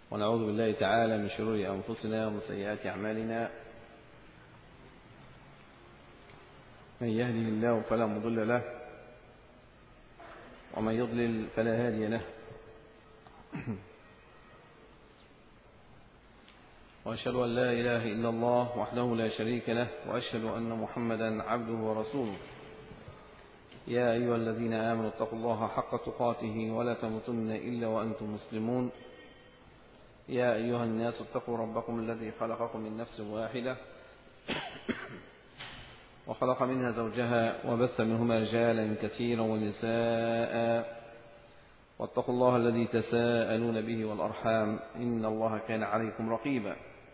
ونعوذ بالله تعالى من شرور أنفسنا ومن سيئات أعمالنا. من يهده الله فلا مضل له ومن يضلل فلا هادي له، وأشهد أن لا إله إلا الله وحده لا شريك له، وأشهد أن محمدا عبده ورسوله. يا أيها الذين آمنوا اتقوا الله حق تقاته ولا تموتن إلا وأنتم مسلمون. يا أيها الناس اتقوا ربكم الذي خلقكم من نفس واحدة وخلق منها زوجها وبث منهما رجالا كثيرا ونساء، واتقوا الله الذي تساءلون به والأرحام إن الله كان عليكم رقيبا.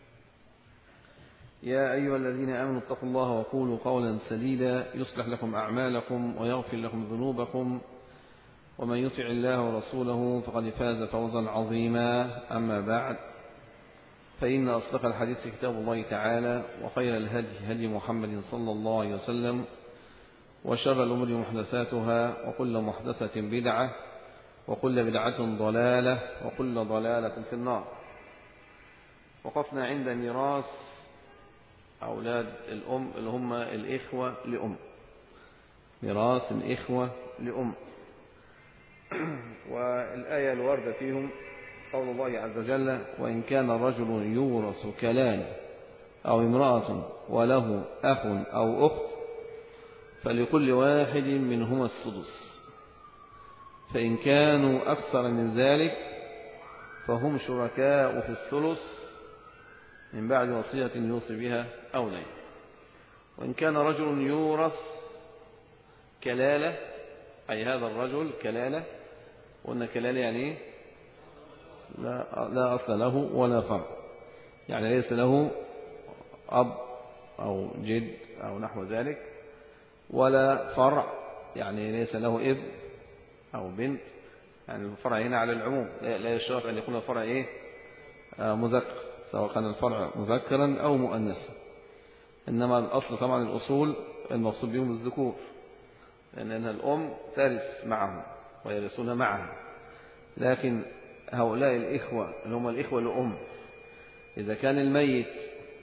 يا أيها الذين آمنوا اتقوا الله وقولوا قولا سديدا يصلح لكم أعمالكم ويغفر لكم ذنوبكم، ومن يطع الله ورسوله فقد فاز فوزا عظيما. أما بعد، فإن أصدق الحديث كتاب الله تعالى، وخير الهدي هدي محمد صلى الله عليه وسلم، وشر الأمور محدثاتها، وكل محدثة بدعة، وكل بدعة ضلالة، وكل ضلالة في النار. وقفنا عند ميراث أولاد الأم اللي هم الإخوة لأم، ميراث الإخوة لأم. والآية الواردة فيهم قول الله عز وجل: وإن كان رجل يورث كلالة أو امرأة وله أخ أو أخت فلكل واحد منهما السدس، فإن كانوا أكثر من ذلك فهم شركاء في الثلث من بعد وصية يوصي بها أو دين. وإن كان رجل يورث كلالة، أي هذا الرجل كلالة، وأن كلالة يعني إيه؟ لا أصل له ولا فرع، يعني ليس له أب أو جد أو نحو ذلك، ولا فرع يعني ليس له ابن أو بنت. يعني الفرع هنا على العموم، لا يشترط أن يكون الفرع إيه؟ مذكر، سواء كان الفرع مذكرا أو مؤنثا. إنما الأصل طبعا الأصول المقصود بهم الذكور، لأن الأم ترث معهم ويرثون معها. لكن هؤلاء الإخوة اللي هم الإخوة لأم، إذا كان الميت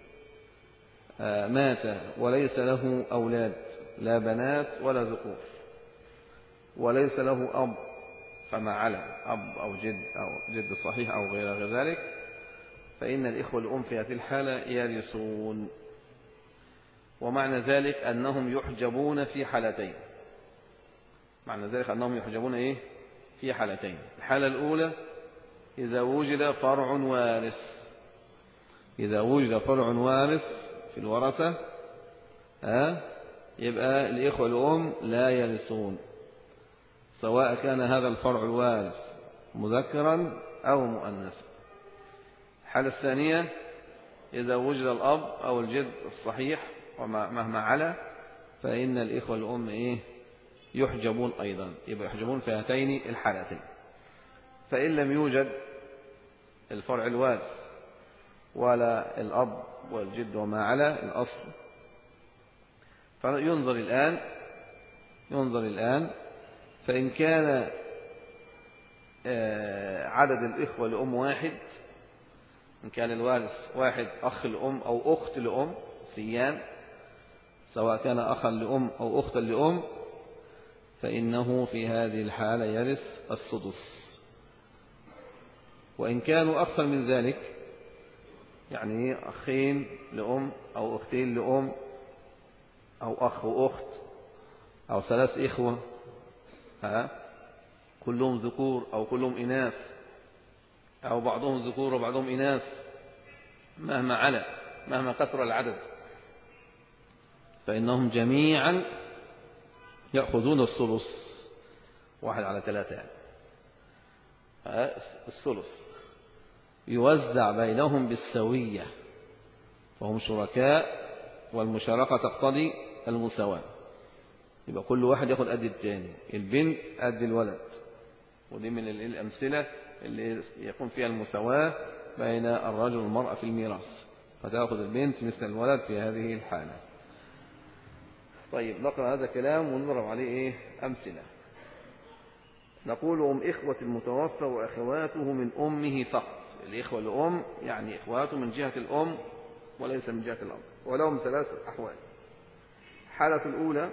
مات وليس له أولاد، لا بنات ولا ذكور، وليس له أب فما على أب أو جد صحيح أو غير ذلك، فإن الإخوة الأم في هذه الحالة يرثون. ومعنى ذلك أنهم يحجبون في حالتين. معنى ذلك أنهم يحجبون إيه؟ في حالتين. الحالة الأولى إذا وجد فرع وارث، إذا وجد فرع وارث في الورثة يبقى الإخوة الأم لا يرثون، سواء كان هذا الفرع الوارث مذكرا أو مؤنثا. الحالة الثانية إذا وجد الأب أو الجد الصحيح ومهما على، فإن الإخوة الأم إيه؟ يحجبون أيضا، يبقى يحجبون في هاتين الحالتين. فإن لم يوجد الفرع الوارث ولا الأب والجد وما على الأصل، فينظر الآن فإن كان عدد الإخوة لأم واحد، إن كان الوارث واحد أخ لأم أو أخت لأم سيان، سواء كان أخا لأم أو أختا لأم، فإنه في هذه الحالة يرث السدس. وإن كانوا أكثر من ذلك، يعني أخين لأم أو أختين لأم أو أخ وأخت أو ثلاث إخوة كلهم ذكور أو كلهم إناث أو بعضهم ذكور وبعضهم إناث، مهما كثر العدد، فإنهم جميعا يأخذون الثلث، 1/3 يعني. الثلث يوزع بينهم بالسوية، فهم شركاء، والمشاركة تقتضي المساواة. يبقى كل واحد يأخذ قد الثاني، البنت قد الولد، ودي من الأمثلة اللي يكون فيها المساواة بين الرجل والمرأة في الميراث، فتأخذ البنت مثل الولد في هذه الحالة. طيب، نقرأ هذا الكلام ونضرب عليه أمثلة. نقول: إخوة المتوفى وأخواته من أمه فقط. الإخوة لأم يعني إخواته من جهة الأم وليس من جهة الأب، ولهم ثلاث أحوال. الحالة الأولى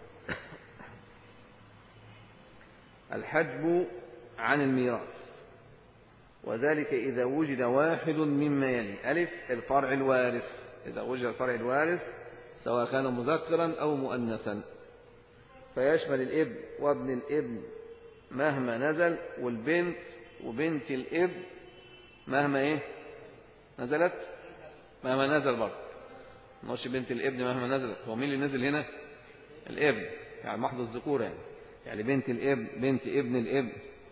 الحجب عن الميراث، وذلك إذا وجد واحد مما يلي: ألف الفرع الوارث، إذا وجد الفرع الوارث سواء كان مذكرا أو مؤنثا، فيشمل الابن وابن الابن مهما نزل، والبنت وبنت الابن مهما إيه نزلت، مهما نزل برضه. مش بنت الابن مهما نزلت، هو مين اللي نزل هنا؟ الابن، يعني محض الذكورة يعني بنت الابن بنت ابن الابن،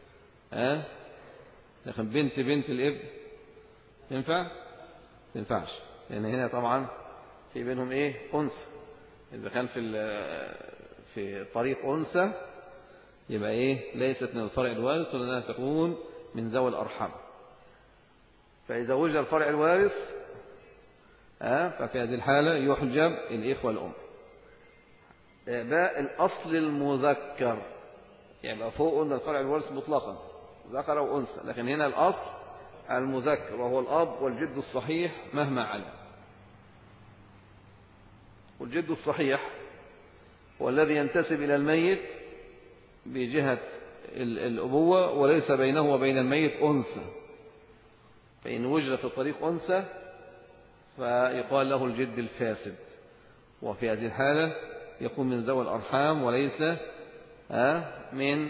لكن بنت الابن ينفع؟ ينفعش، لأن هنا طبعا في بينهم إيه؟ أنثى. إذا كان في طريق أنثى يبقى إيه؟ ليست من الفرع الوارث، ولأنها تكون من ذوي الأرحام. فإذا وجد الفرع الوارث ففي هذه الحالة يحجب الإخوة الأم. باء الأصل المذكر، يعني فوق قلنا الفرع الوارث مطلقا ذكر أو أنثى، لكن هنا الأصل المذكر وهو الأب والجد الصحيح مهما علا. والجد الصحيح هو الذي ينتسب إلى الميت بجهة الأبوة وليس بينه وبين الميت أنثى، فإن وجد في الطريق أنثى فيقال له الجد الفاسد، وفي هذه الحالة يكون من ذوي الأرحام وليس من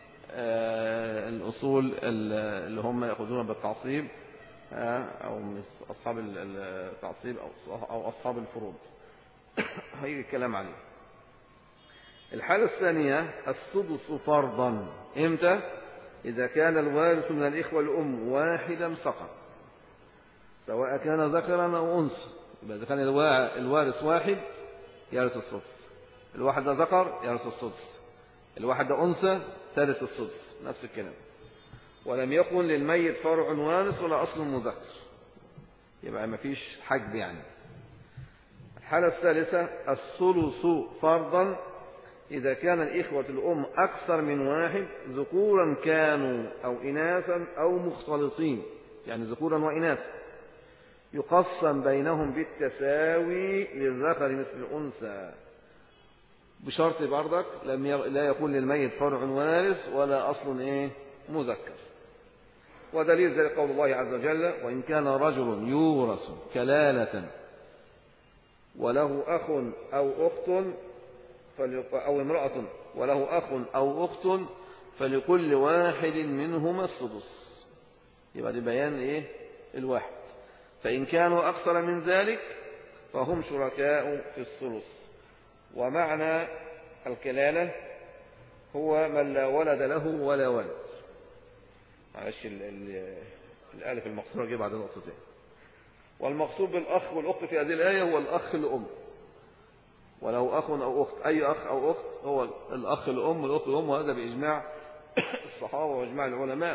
الأصول اللي هم يأخذون بالتعصيب أو من أصحاب التعصيب أو أصحاب الفروض. هيجي الكلام عليه. الحالة الثانية السدس فرضا. إمتى؟ إذا كان الوارث من الإخوة الأم واحدا فقط، سواء كان ذكرا أو أنثى. إذا كان الوارث واحد يرث السدس، الواحد ذكر يرث السدس، الواحد أنثى ترث السدس، نفس الكلام. ولم يكن للميت فرع وارث ولا أصل مذكر، يبقى ما فيش حجب يعني. الحالة الثالثة الثلث فرضا. إذا كان الإخوة الأم أكثر من واحد ذكورا كانوا أو إناثا أو مختلطين، يعني ذكورا وإناثا، يقسم بينهم بالتساوي للذكر مثل الأنثى، بشرط برضك لا يكون للميت فرع وارث ولا أصل مذكر. ودليل ذلك قول الله عز وجل: وإن كان رجل يورث كلالة وله أخ أو أخت أو امرأة وله أخ أو أخت فلكل واحد منهما السدس. يبقى دي بيان الواحد. فإن كانوا أكثر من ذلك فهم شركاء في الثلث. ومعنى الكلالة هو من لا ولد له ولا ولد. معلش الألف المقصورة جه بعد نقطتين. والمقصود بالأخ والأخت في هذه الآية هو الأخ الأم، وله أخ أو أخت، أي أخ أو أخت هو الأخ الأم والأخت الأم، وهذا بإجماع الصحابة وإجماع العلماء.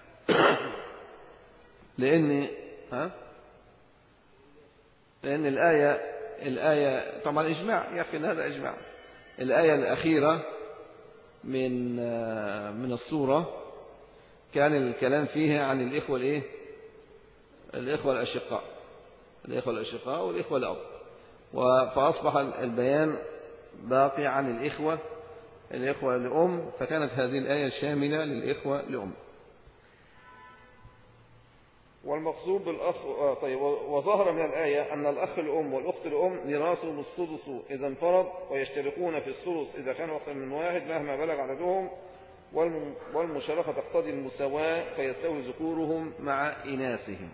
لأن الآية طبعا إجماع، يكفي أن هذا إجماع. الآية الأخيرة من السورة كان الكلام فيها عن الإخوة الإخوة الأشقاء والإخوة الأب، فأصبح البيان باقي عن الإخوة لأم، فكانت هذه الآية شاملة للإخوة لأم. والمقصود بالأخ طيب. وظهر من الآية أن الأخ الأم والأخت الأم ميراثهم السدس إذا انفرد، ويشتركون في الثلث إذا كانوا أكثر من واحد مهما بلغ عددهم، والمشاركة تقتضي المساواة فيستوي ذكورهم مع إناثهم.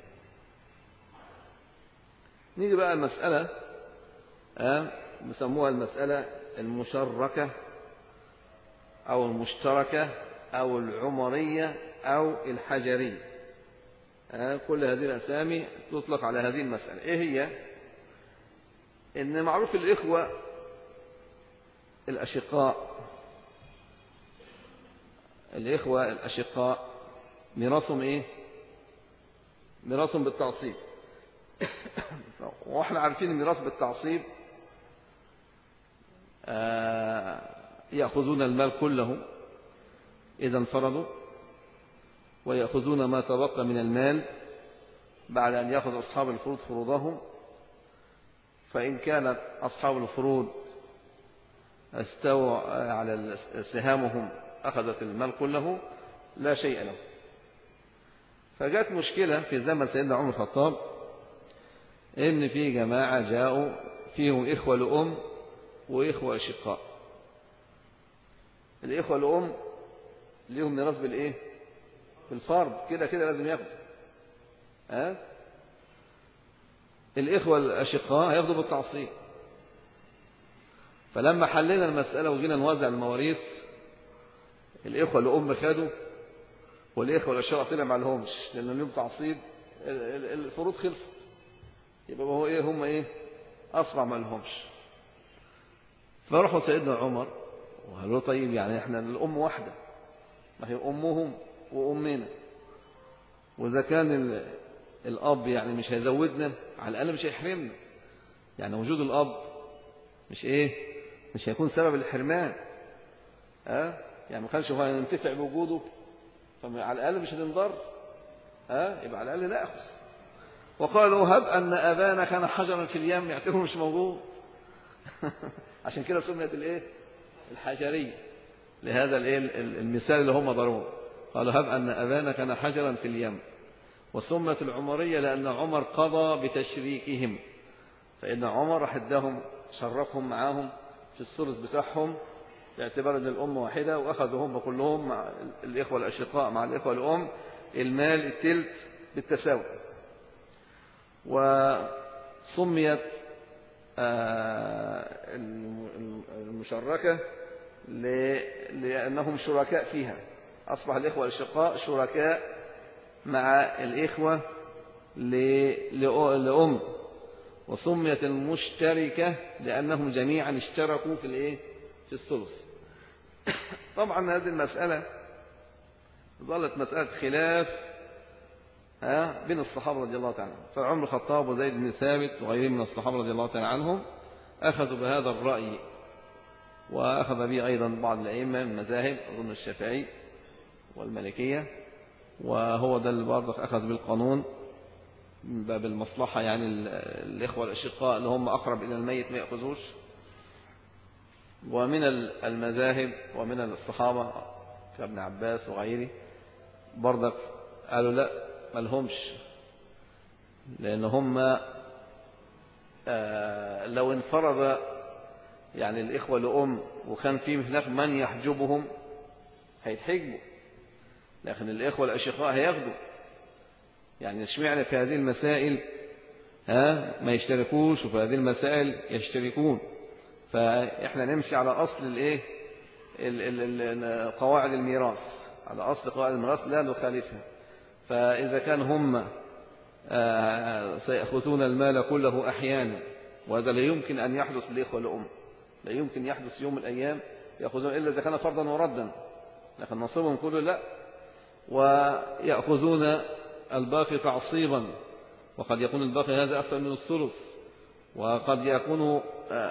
نيجي بقى المسألة بيسموها المسألة المشركة أو المشتركة أو العمرية أو الحجرية. كل هذه الأسامي تطلق على هذه المسألة. إيه هي؟ إن معروف الإخوة الأشقاء ميراثهم ميراثهم بالتعصيب. وإحنا عارفين الميراث بالتعصيب يأخذون المال كله إذا انفردوا، ويأخذون ما تبقى من المال بعد أن يأخذ أصحاب الفروض فروضهم، فإن كانت أصحاب الفروض استووا على سهامهم أخذت المال كله لا شيء له. فجاءت مشكلة في زمن سيدنا عمر الخطاب إن في جماعة جاءوا فيهم إخوة لأم وإخوة أشقاء. الإخوة لأم ليهم ميراث بالإيه؟ بالفرض، كده كده لازم ياخدوا. الإخوة الأشقاء هياخدوا بالتعصيب. فلما حللنا المسألة وجينا نوزع المواريث، الإخوة لأم خدوا والإخوة الأشقاء طلع ما لهمش لأن لهم تعصيب، الفروض خلصت، يبقى هو إيه؟ هم إيه؟ أصبع ما لهمش. فراحوا سيدنا عمر وقالوا له طيب يعني إحنا الأم واحدة، ما هي أمهم وأمنا، وإذا كان الأب يعني مش هيزودنا على الأقل مش هيحرمنا، يعني وجود الأب مش إيه؟ مش هيكون سبب الحرمان. يعني ما كانش هو ينتفع بوجوده، فعلى الأقل مش هننضر. يبقى على الأقل نأخذ. وقالوا هب أن أبانا كان حجرا في اليم، يعتبره مش موجود. عشان كده سميت الإيه؟ الحجرية لهذا الإيه؟ المثال اللي هم ضروه. قالوا هب أن أبانا كان حجرا في اليم. وسمت العمرية لأن عمر قضى بتشريكهم. سيدنا عمر راح اداهم شركهم معاهم في الثلث بتاعهم باعتبار ان الأم واحدة، وأخذوا هم كلهم مع الإخوة الأشقاء مع الإخوة الأم المال التلت بالتساوي. وسميت المشركة لأنهم شركاء فيها، أصبح الإخوة الأشقاء شركاء مع الإخوة لأم. وسميت المشتركة لأنهم جميعا اشتركوا في الإيه؟ في الثلث. طبعا هذه المسألة ظلت مسألة خلاف بين الصحابة رضي الله تعالى عنهم. فعمر الخطاب وزيد بن ثابت وغيرهم من الصحابة رضي الله تعالى عنهم أخذوا بهذا الرأي، وأخذ به أيضا بعض الأئمة من المذاهب، أظن الشافعي والمالكية، وهو ده اللي برضه أخذ بالقانون من باب المصلحة، يعني الإخوة الأشقاء اللي هم أقرب إلى الميت ما يأخذوش. ومن المذاهب ومن الصحابة كابن عباس وغيره برضك قالوا لا ما لهمش، لأن هم لو انفرد يعني الإخوة لأم وكان في هناك من يحجبهم هيتحجبوا، لكن الإخوة الأشقاء هياخدوا. يعني اشمعنى في هذه المسائل ما يشتركوش وفي هذه المسائل يشتركون؟ فإحنا نمشي على أصل الإيه؟ قواعد الميراث، على أصل قواعد الميراث لا نخالفها. فإذا كان هم سيأخذون المال كله أحيانا، وهذا لا يمكن أن يحدث للإخوة لأم، لا يمكن يحدث يوم من الأيام يأخذون إلا إذا كان فرضا وردا، لكن نصيبهم كله لا. ويأخذون الباقي تعصيبا، وقد يكون الباقي هذا أكثر من الثلث، وقد يكون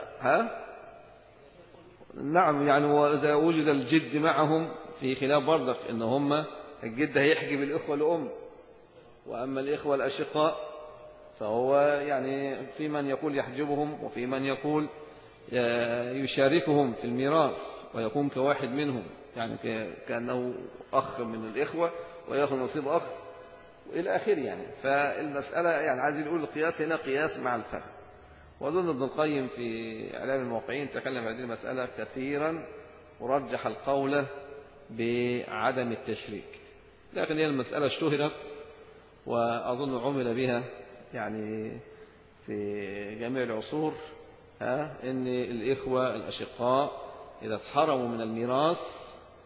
نعم يعني. وإذا وجد الجد معهم في خلاف برضك إن هم الجد هيحجب الإخوة لأم، وأما الإخوة الأشقاء فهو يعني في من يقول يحجبهم وفي من يقول يشاركهم في الميراث ويكون كواحد منهم، يعني كأنه أخ من الإخوة ويأخذ نصيب أخ وإلى آخره يعني. فالمسألة يعني عايزين نقول القياس هنا قياس مع الفهم. وأظن ابن القيم في إعلام الموقعين تكلم عن هذه المسألة كثيرا ورجح القول بعدم التشريك، لكن هي المسألة اشتهرت وأظن عمل بها يعني في جميع العصور، إن الإخوة الأشقاء إذا اتحرموا من الميراث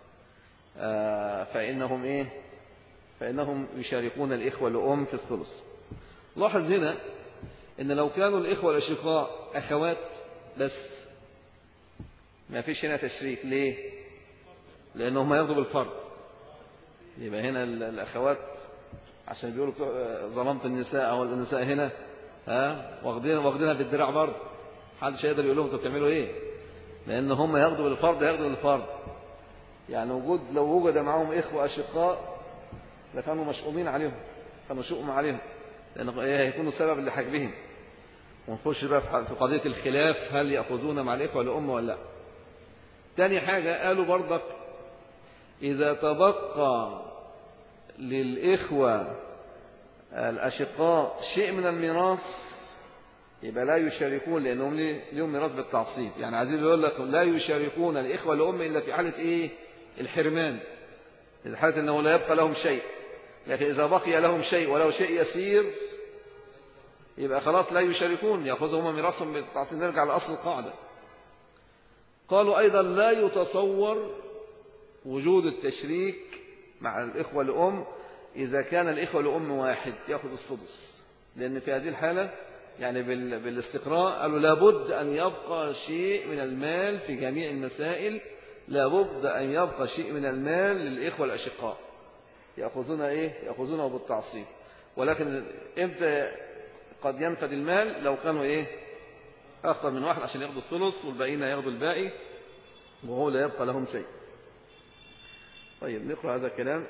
فإنهم إيه؟ فإنهم يشاركون الإخوة لأم في الثلث. لاحظ هنا إن لو كانوا الإخوة الأشقاء أخوات بس ما فيش هنا تشريك. ليه؟ لأنهم ياخذوا بالفرض. يبقى هنا الأخوات عشان بيقولوا ظلمت النساء أو النساء هنا واخدينها بالدراع برضه، محدش يقدر يقول لهم انتوا بتعملوا إيه، لأن هم ياخذوا بالفرض ياخذوا بالفرض. يعني لو وجد معهم إخوة أشقاء لكانوا مشؤومين عليهم، كانوا شؤم عليهم، لأن هيكونوا سبب لحجبهم. ونخش بقى في قضية الخلاف، هل يأخذون مع الإخوة لأم ولا لا. تاني حاجة قالوا برضك إذا تبقى للإخوة الأشقاء شيء من الميراث يبقى لا يشاركون، لأنهم لهم ميراث بالتعصيب. يعني عايزين يقول لك لا يشاركون الإخوة لأم إلا في حالة إيه؟ الحرمان، في حالة أنه لا يبقى لهم شيء. لكن إذا بقي لهم شيء ولو شيء يسير يبقى خلاص لا يشاركون، يأخذوا هم ميراثهم بالتعصيب. نرجع لأصل القاعدة. قالوا أيضا لا يتصور وجود التشريك مع الإخوة لأم إذا كان الإخوة لأم واحد يأخذ السدس، لأن في هذه الحالة يعني بالاستقراء قالوا لابد أن يبقى شيء من المال في جميع المسائل، لابد أن يبقى شيء من المال للإخوة الأشقاء يأخذون إيه؟ يأخذونه بالتعصيب. ولكن إمتى قد ينفد المال؟ لو كانوا إيه؟ أكثر من واحد عشان يأخذوا الثلث والباقيين يأخذوا الباقي وهو لا يبقى لهم شيء. طيب نقرأ هذا الكلام.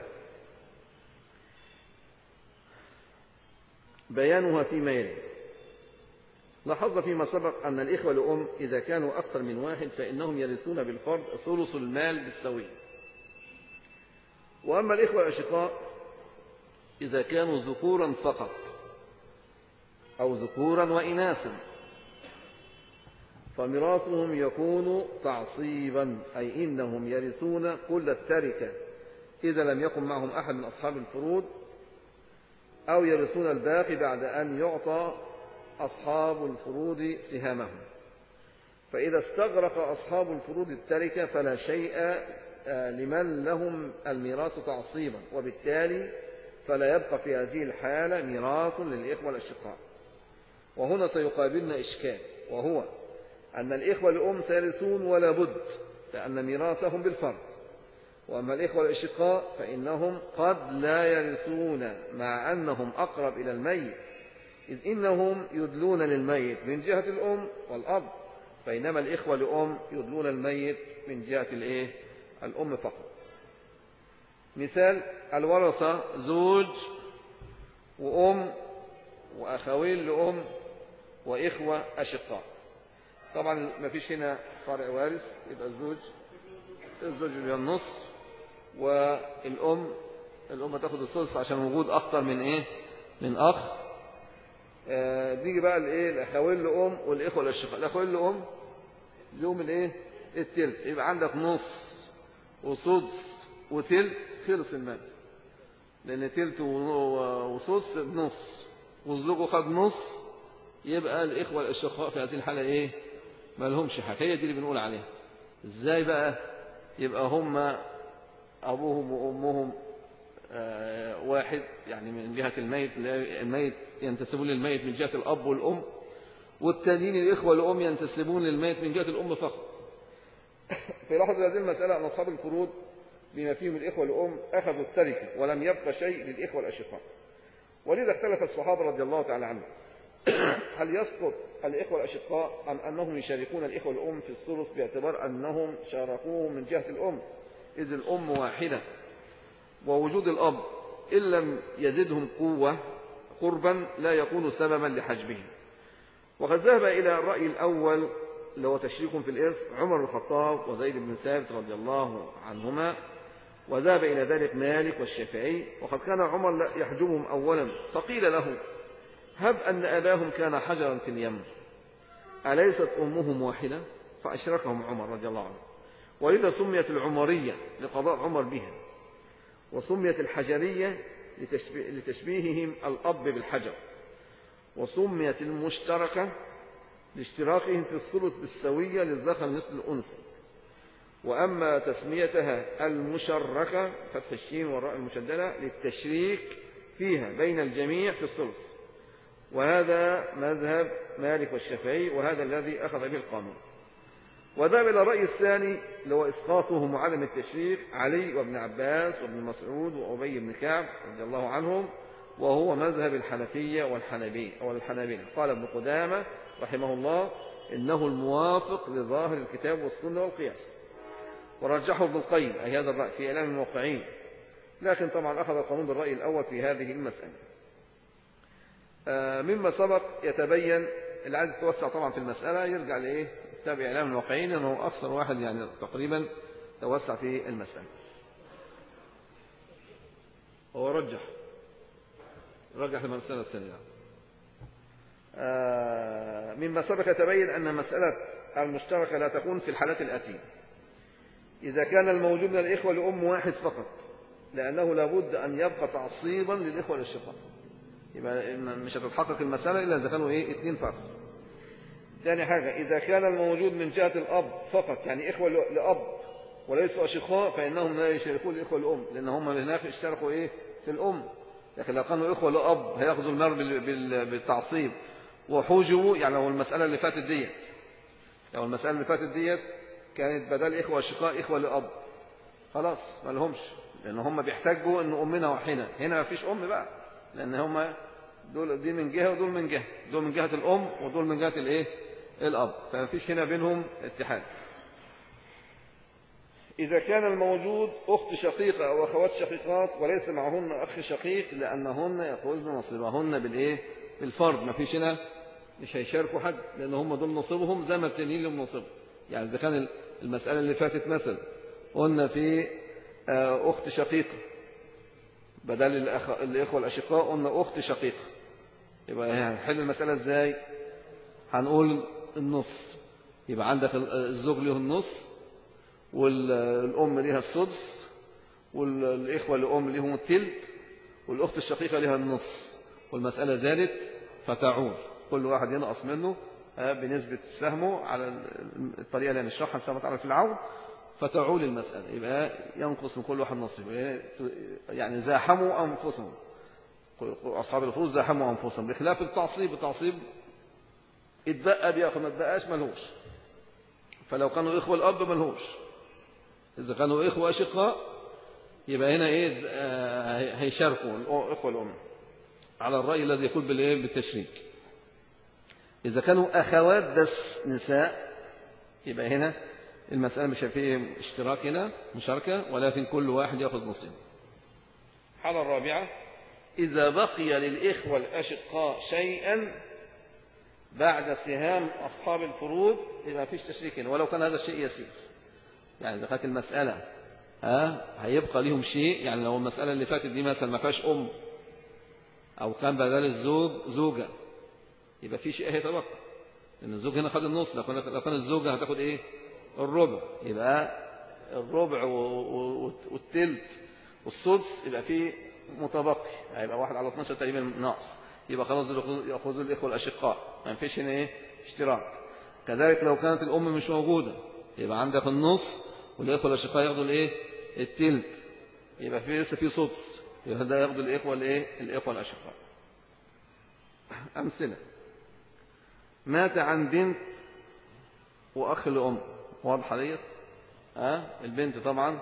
بيانها فيما يلي. لاحظ فيما سبق أن الإخوة لأم إذا كانوا أكثر من واحد فإنهم يرثون بالفرض ثلث المال بالسوية. وأما الإخوة الأشقاء إذا كانوا ذكورا فقط أو ذكورا وإناثا فميراثهم يكون تعصيبا، أي إنهم يرثون كل التركة إذا لم يكن معهم أحد من أصحاب الفروض، أو يرثون الباقي بعد أن يعطى أصحاب الفروض سهامهم. فإذا استغرق أصحاب الفروض التركة فلا شيء لمن لهم الميراث تعصيبا، وبالتالي فلا يبقى في هذه الحالة ميراث للإخوة الأشقاء. وهنا سيقابلنا إشكال، وهو أن الإخوة الأم سيرثون ولا بد، لأن ميراثهم بالفرض. وأما الإخوة الأشقاء فإنهم قد لا يرثون مع أنهم أقرب إلى الميت، إذ إنهم يدلون للميت من جهة الأم والأب، بينما الإخوة لأم يدلون الميت من جهة الأم فقط. مثال الورثة زوج وأم وأخوين لأم وإخوة أشقاء. طبعا ما فيش هنا فرع وارث، يبقى الزوج بالنص، والأم تاخد الثلث عشان وجود أكتر من أخ. نيجي بقى الأخوين لأم والإخوة الأشقاء. الأخوين لأم لهم التلت، يبقى عندك نص وسدس وتلت، خلص المال، لأن تلت وسدس بنص والزوج خد نص، يبقى الإخوة الأشقاء في هذه الحالة ما لهمش حاجة. هي دي اللي بنقول عليها. إزاي بقى يبقى هم أبوهم وأمهم واحد، يعني من جهة الميت ينتسبون للميت من جهة الأب والأم، والتانيين الإخوة الأم ينتسبون للميت من جهة الأم فقط. فيلاحظ هذه المسألة أن أصحاب الفروض بما فيهم الإخوة الأم أخذوا التركة ولم يبقى شيء للإخوة الأشقاء. ولذا اختلف الصحابة رضي الله تعالى عنهم هل يسقط الإخوة الأشقاء أم أنهم يشاركون الإخوة الأم في الثلث باعتبار أنهم شاركوهم من جهة الأم، إذ الأم واحدة، ووجود الأب إن لم يزدهم قربا لا يكون سببا لحجبهم. وقد ذهب إلى الرأي الأول اللي هو تشريك في الإرث عمر بن الخطاب وزيد بن ثابت رضي الله عنهما، وذهب إلى ذلك مالك والشافعي. وقد كان عمر يحجبهم أولا، فقيل له هب أن أباهم كان حجرا في اليم أليست أمهم واحدة؟ فأشركهم عمر رضي الله عنه. ولذا سميت العمرية لقضاء عمر بها، وسميت الحجرية لتشبيههم الأب بالحجر، وسميت المشتركة لاشتراكهم في الثلث بالسوية للذكر مثل الأنثى. وأما تسميتها المشركة فتح الشين والراء المشددة للتشريك فيها بين الجميع في الثلث. وهذا مذهب مالك والشافعي، وهذا الذي أخذ به القانون. وذهب إلى الرأي الثاني اللي هو إسقاطهم وعدم التشريك علي وابن عباس وابن مسعود وأبي بن كعب رضي الله عنهم، وهو مذهب الحنفية والحنابلة. قال ابن قدامة رحمه الله إنه الموافق لظاهر الكتاب والسنة والقياس، ورجحه ابن القيم أي هذا الرأي في إعلام الموقعين، لكن طبعا أخذ القانون بالرأي الأول في هذه المسألة. مما سبق يتبين، اللي عايز يتوسع طبعا في المسألة يرجع لإيه؟ كتاب إعلام الواقعين، لأنه أكثر واحد يعني تقريبا توسع في المسألة. هو رجح المسألة الثانية. مما سبق يتبين أن مسألة المشتركة لا تكون في الحالات الآتية: إذا كان الموجود من الإخوة لأم واحد فقط، لأنه لابد أن يبقى تعصيبا للإخوة الأشقاء، يبقى مش هتتحقق المسألة إلا إذا كانوا اثنين فقط. ثاني حاجة: إذا كان الموجود من جهة الأب فقط، يعني إخوة لأب وليسوا أشقاء، فإنهم لا يشاركون الإخوة الأم، لأن هم هناك اشتركوا في الأم. لكن لو كانوا إخوة لأب هيأخذوا المال بالتعصيب وحوجبوا. يعني لو المسألة اللي فاتت ديت كانت بدل إخوة أشقاء إخوة لأب، خلاص ما لهمش، لأن هم بيحتاجوا إن أمنا وحنا. هنا ما فيش أم بقى، لأن هم دي من جهة ودول من جهة، دول من جهة الأم ودول من جهة الأب، فما فيش هنا بينهم اتحاد. إذا كان الموجود أخت شقيقة أو أخوات شقيقات وليس معهن أخ شقيق، لأنهن يأخذن نصيبهن بالفرض، ما فيش هنا، مش هيشاركوا حد، لأن هم دول نصيبهم زي ما التانيين لهم نصيبهم. يعني إذا كان المسألة اللي فاتت مثلا قلنا في أخت شقيقة بدل الإخوة الأشقاء قلنا أخت شقيقة، يبقى هنحل المسألة إزاي؟ هنقول النص، يبقى عندك الزوج له النص والأم لها السدس والإخوة الأم لهم التلت والأخت الشقيقة لها النص، والمسألة زادت فتعول كل واحد ينقص منه بنسبة سهمه على الطريقة اللي هنشرحها إن شاء الله تعالى في العون، فتعول المسألة، يبقى ينقص من كل واحد نصيب. يعني زاحموا أنفسهم، أصحاب الفروض زاحموا أنفسهم، بخلاف التعصيب اتبقى بياخد، ما اتبقاش ملهوش. فلو كانوا إخوة الأب ملهوش، إذا كانوا إخوة أشقاء يبقى هنا هيشاركوا الإخوة الأم على الرأي الذي يقول بالتشريك. إذا كانوا أخوات بس نساء يبقى هنا المسألة مش فيه اشتراك هنا مشاركة، ولكن كل واحد يأخذ نصيبه. الحالة الرابعة: إذا بقي للإخوة الأشقاء شيئا بعد سهام أصحاب الفروض يبقى فيش تشريك هنا، ولو كان هذا الشيء يسير. يعني إذا كانت المسألة هيبقى لهم شيء، يعني لو المسألة اللي فاتت دي مثلا ما فيهاش أم أو كان بدل الزوج زوجة، يبقى في شيء هيتبقى، لأن الزوج هنا خد النص. لو كان الزوجة هتاخد الربع، يبقى الربع والتلت والسدس، يبقى في متبقي، هيبقى 1 على 12 تقريبا ناقص، يبقى خلاص يأخذوا الإخوة الأشقاء، ما فيش هنا اشتراك. كذلك لو كانت الأم مش موجودة يبقى عندك النص والإخوة الأشقاء ياخدوا التلت، يبقى لسه في سدس، يبقى ده ياخدوا الإخوة الأشقاء. أمثلة: مات عن بنت وأخ لأم، واضحة ديت؟ البنت طبعا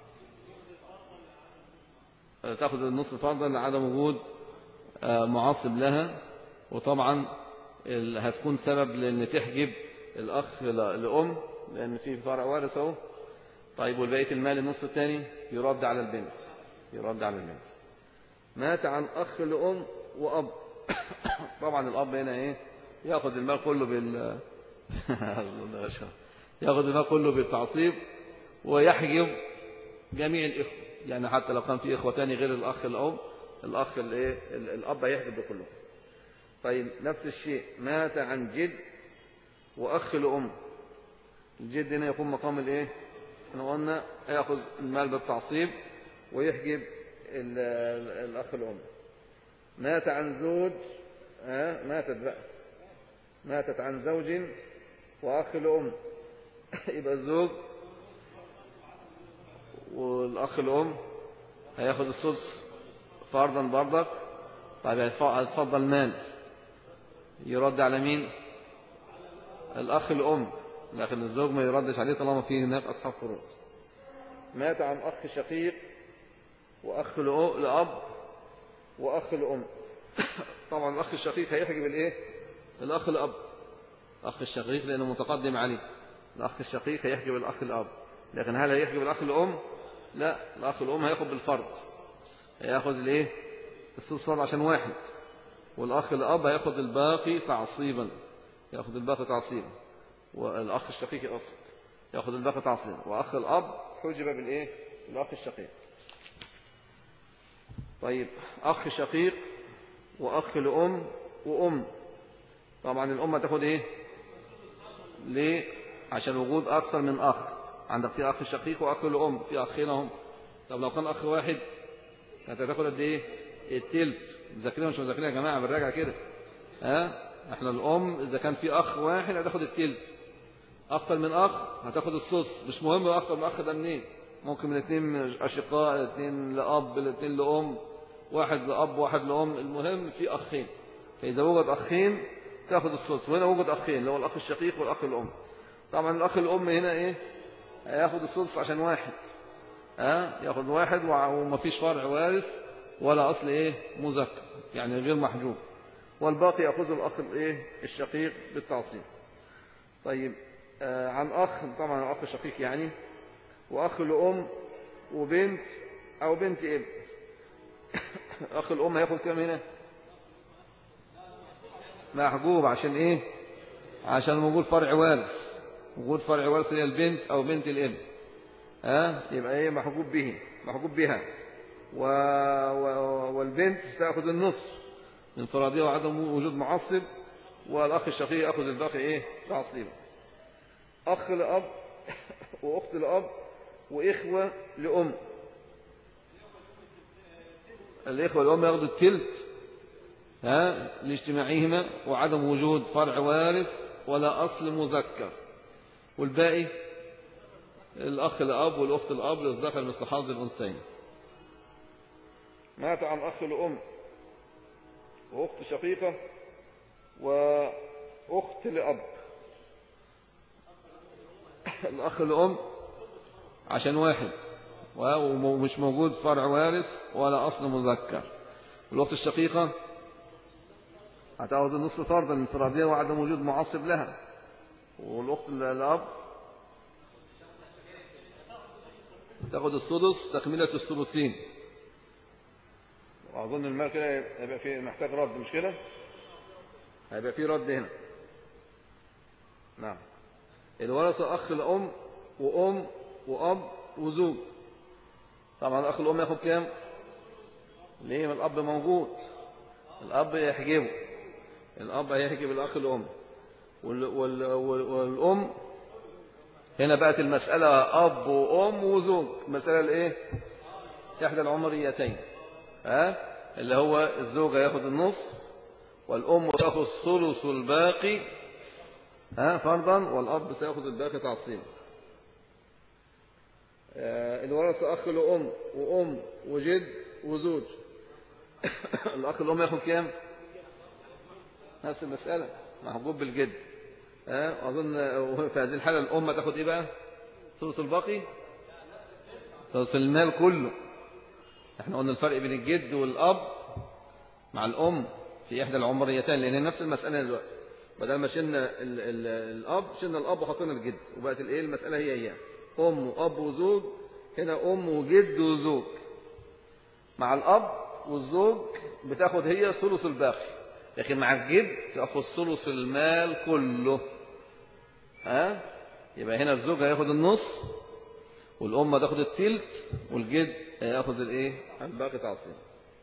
تأخذ النصف فرضا لعدم وجود معصب لها، وطبعا هتكون سبب لأن تحجب الأخ لأم، لأن في فرع وارث اهو. طيب والبقية المال النص الثاني يرد على البنت. مات عن أخ لأم وأب، طبعا الأب هنا يأخذ المال كله يأخذ المال كله بالتعصيب ويحجب جميع الإخوة، يعني حتى لو كان في إخوة تاني غير الأخ الأم، الأخ الأب يحجب ده كله. طيب نفس الشيء مات عن جد وأخ لأم، الجد هنا يقوم مقام احنا قلنا يأخذ المال بالتعصيب ويحجب الأخ الأم. مات عن زوج، ماتت عن زوج وأخ لأم، يبقى الزوج والأخ الأم هياخد السدس فرضا برضك. طيب هيتفضل المال يرد على مين؟ الأخ الأم، لكن الزوج ما يردش عليه طالما فيه هناك أصحاب فروض. مات عن أخ شقيق وأخ لأب وأخ لأم، طبعا الأخ الشقيق هيحجب الأخ الأب، الأخ الشقيق لأنه متقدم عليه، الأخ الشقيق هيحجب الأخ الأب. لكن هل هيحجب الأخ الأم؟ لا، الأخ الأم هياخد بالفرض، هياخد السدس فرض عشان واحد، والأخ الأب هياخد الباقي تعصيبا، ياخد الباقي تعصيبا. والأخ الشقيق أصلا ياخد الباقي تعصيبا. وأخ الأب حجب بالإيه؟ الأخ الشقيق. طيب أخ شقيق وأخ لأم وأم. طبعا الأم هتاخد إيه؟ ليه؟ عشان وجود أكثر من أخ. عندك في أخ شقيق وأخ لأم، في أخين هم. طب لو كان أخ واحد كانت هتاخد قد إيه؟ التلت. مذاكرين مش مذاكرين يا جماعة؟ بنراجع كده. احنا الأم إذا كان في أخ واحد هتاخد التلت. أكثر من أخ هتاخد الصوص. مش مهم أكثر من أخ ده منين، ممكن من اثنين أشقاء، اثنين لأب، اثنين لأم، واحد لأب واحد لأم، المهم في أخين. فإذا وجد أخين تاخد الصوص. وهنا وجد أخين اللي هو الأخ الشقيق والأخ الأم. طبعا الأخ الأم هنا إيه؟ هياخد الصوص عشان واحد. ياخد واحد ومفيش فرع وارث ولا أصل إيه؟ مذكر، يعني غير محجوب. والباقي يأخذ الأخ الإيه؟ الشقيق بالتعصيب. طيب عن أخ، طبعا أخ شقيق يعني، وأخ لأم وبنت أو بنت ابن. أخ الأم هياخد كام هنا؟ محجوب. عشان إيه؟ عشان وجود فرع وارث. وجود فرع وارث هي البنت أو بنت الابن. يبقى إيه؟ محجوب به، محجوب بها. والبنت تأخذ النصف من فرضها وعدم وجود معصب. والأخ الشقيق يأخذ الباقي إيه؟ تعصيبا. أخ لأب وأخت لأب وإخوة لأم. الإخوة لأم يأخذوا التلت لاجتماعهما وعدم وجود فرع وارث ولا أصل مذكر. والباقي الأخ لأب والأخت لأب للذكر مثل حظ الأنثيين. مات عن أخ لأم وأخت شقيقة وأخت لأب. الأخ لأم عشان واحد ومش موجود فرع وارث ولا أصل مذكر. الأخت الشقيقة هتاخد النصف فرضا انفراديا وعدم وجود معصب لها. والأخت الأب تاخد السدس تكملة الثلثين. وأظن المال كده هيبقى فيه محتاج رد، مش كده؟ هيبقى فيه رد هنا. نعم. الورثة أخ لأم وأم وأب وزوج. طبعا الأخ الأم ياخد كام؟ ليه؟ ما الأب موجود. الأب يحجبه. الأب هيحجب الأخ الأم. والأم هنا بقت المسألة أب وأم وزوج. مسألة الإيه؟ إحدى العمريتين. اللي هو الزوج هياخد النص والأم تأخذ ثلث الباقي فرضا، والأب سيأخذ الباقي تعصيبا. الورثة أخ لأم وأم وجد وزوج. الأخ الأم يأخذ كام؟ نفس المسألة، محجوب بالجد. أظن في هذه الحالة الأم تأخذ إيه بقى؟ ثلث الباقي، ثلث المال كله. احنا قلنا الفرق بين الجد والأب مع الأم في إحدى العمريتين، لأن نفس المسألة دلوقتي. بدل ما شلنا الأب شلنا الأب وحطينا الجد، وبقت الإيه؟ المسألة هي أم وأب وزوج. هنا أم وجد وزوج. مع الأب والزوج بتاخد هي ثلث الباقي، لكن مع الجد تأخذ ثلث المال كله. يبقى هنا الزوج هياخد النص والأم تاخد التلت والجد هياخذ الإيه؟ الباقي تعصيب.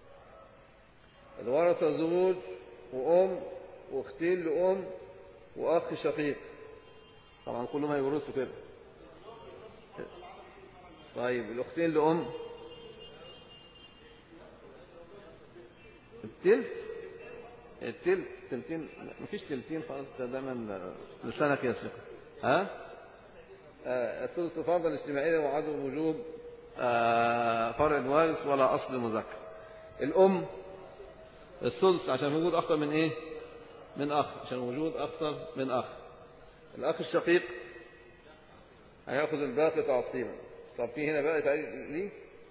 الورثة زوج وأم واختين لأم وأخ شقيق. طبعا كلهم هيورثوا كده. طيب الأختين لأم تلتين، مفيش تلتين خلاص، دايما لسانك يسرق. الثلث فرضا اجتماعيا وعدم وجود فرع وارث ولا أصل مذكر. الأم الثلث عشان وجود أكثر من إيه؟ من أخ، عشان وجود أكثر من أخ. الأخ الشقيق هيأخذ الباقي تعصيبا. طب في هنا باقي ليه؟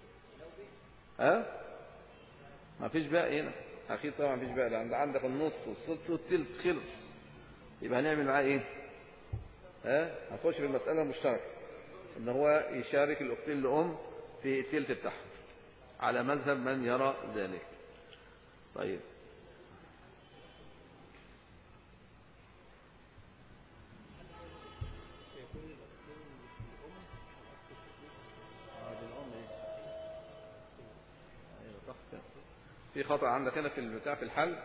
ما فيش باقي هنا. أكيد طبعا ما فيش باقي، لأن عندك النص والسدس والتلت خلص. يبقى هنعمل معاه إيه؟ هنخش في المسألة المشتركة إن هو يشارك الأختين لأم في التلت بتاعهم على مذهب من يرى ذلك. طيب في خطأ عندك هنا في البتاع في الحل.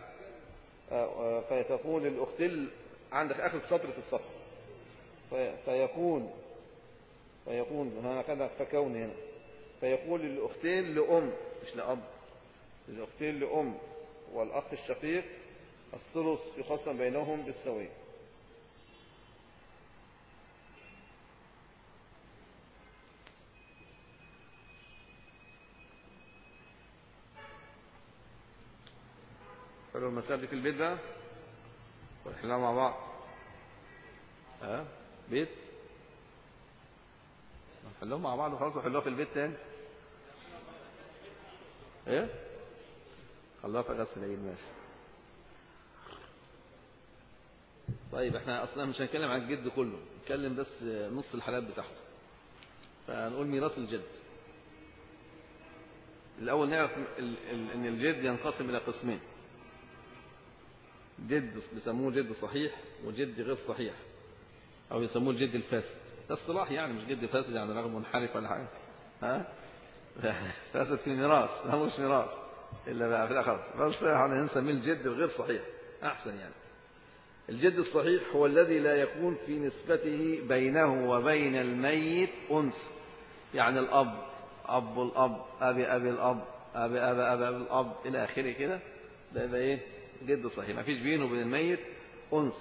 فتقول الأختين عندك آخر السطر في السطر. فيكون هكذا فكون هنا. فيقول للأختين لأم مش لأب، للأختين لأم والأخ الشقيق الثلث يقسم بينهم بالسوية. حلو المسائل دي في البيت بقى ونحلها مع بعض. بيت نحلهم مع بعض وخلاص نحلوها في البيت تاني. ايه خلاها في غسل العيد ماشي. طيب احنا اصلا مش هنتكلم عن الجد كله، نتكلم بس نص الحالات بتاعته. فنقول ميراث الجد. الاول نعرف ان الجد ينقسم الى قسمين. جد بيسموه جد صحيح وجد غير صحيح، او يسموه الجد الفاسد. ده اصطلاح يعني، مش جد فاسد يعني رغم منحرف ولا حاجه. فاسد في الميراث، ما مش ميراث الا بقى في الاخر، بس احنا هنسميه الجد الغير صحيح احسن يعني. الجد الصحيح هو الذي لا يكون في نسبته بينه وبين الميت أنس، يعني الأب أب الأب أبي الأب أبي الأب إلى آخره كده. ده يبقى إيه؟ جد صحيح، ما فيش بينه وبين الميت أنس